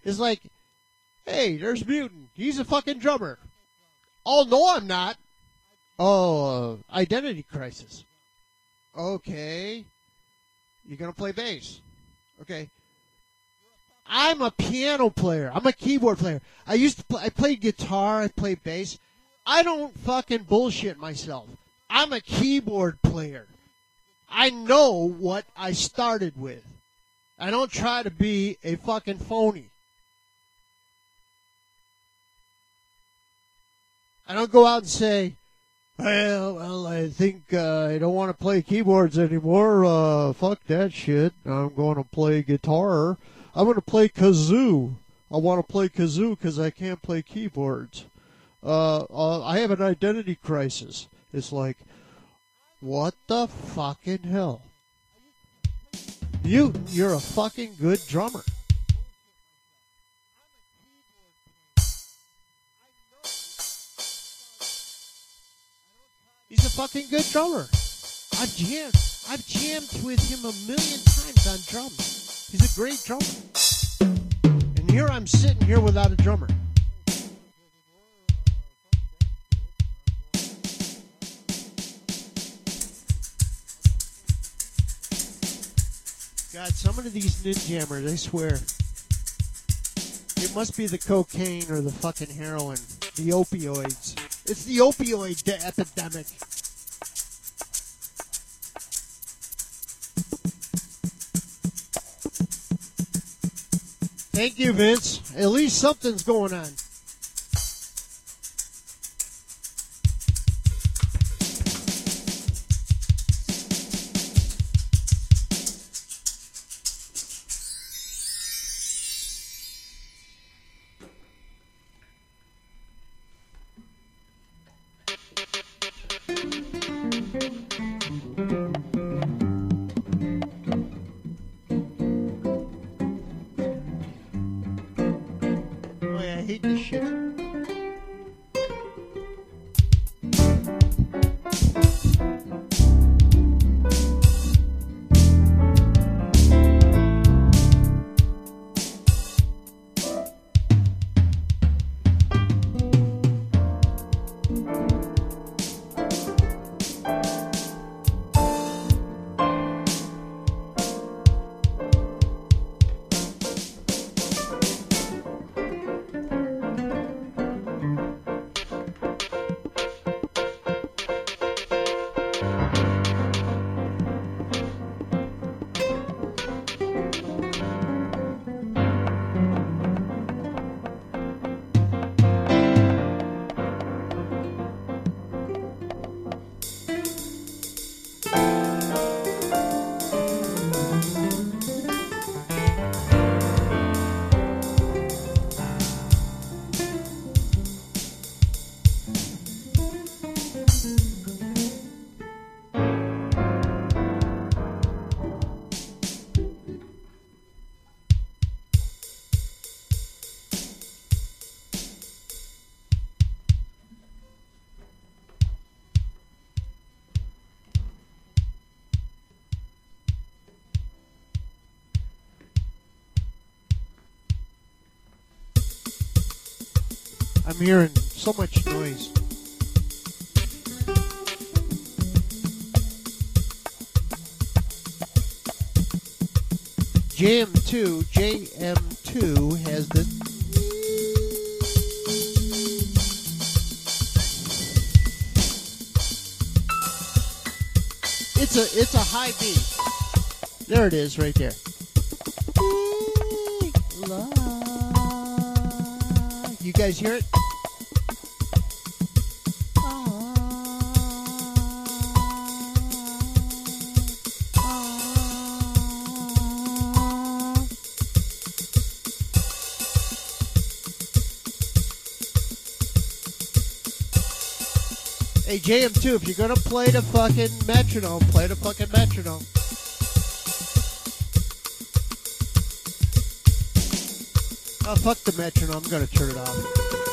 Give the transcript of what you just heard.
It's like, hey, there's Mutant. He's a fucking drummer. Oh, no, I'm not. Oh, Identity Crisis. Okay. You're going to play bass. Okay. I'm a piano player. I'm a keyboard player. I played guitar. I played bass. I don't fucking bullshit myself. I'm a keyboard player. I know what I started with. I don't try to be a fucking phony. I don't go out and say, well, I think I don't want to play keyboards anymore. Fuck that shit. I'm going to play guitar. I'm going to play kazoo. I want to play kazoo because I can't play keyboards. I have an identity crisis. It's like, what the fucking hell? You're a fucking good drummer. He's a fucking good drummer. I've jammed with him a million times on drums. He's a great drummer. And here I'm sitting here without a drummer. God, some of these ninjammers, I swear. It must be the cocaine or the fucking heroin. The opioids. It's the opioid epidemic. Thank you, Vince. At least something's going on. I'm hearing so much noise. JM2 has this. It's a high beat. There it is, right there. You guys hear it? Hey, JM2, if you're gonna play the fucking metronome, play the fucking metronome. Oh, fuck the metronome. I'm gonna turn it off.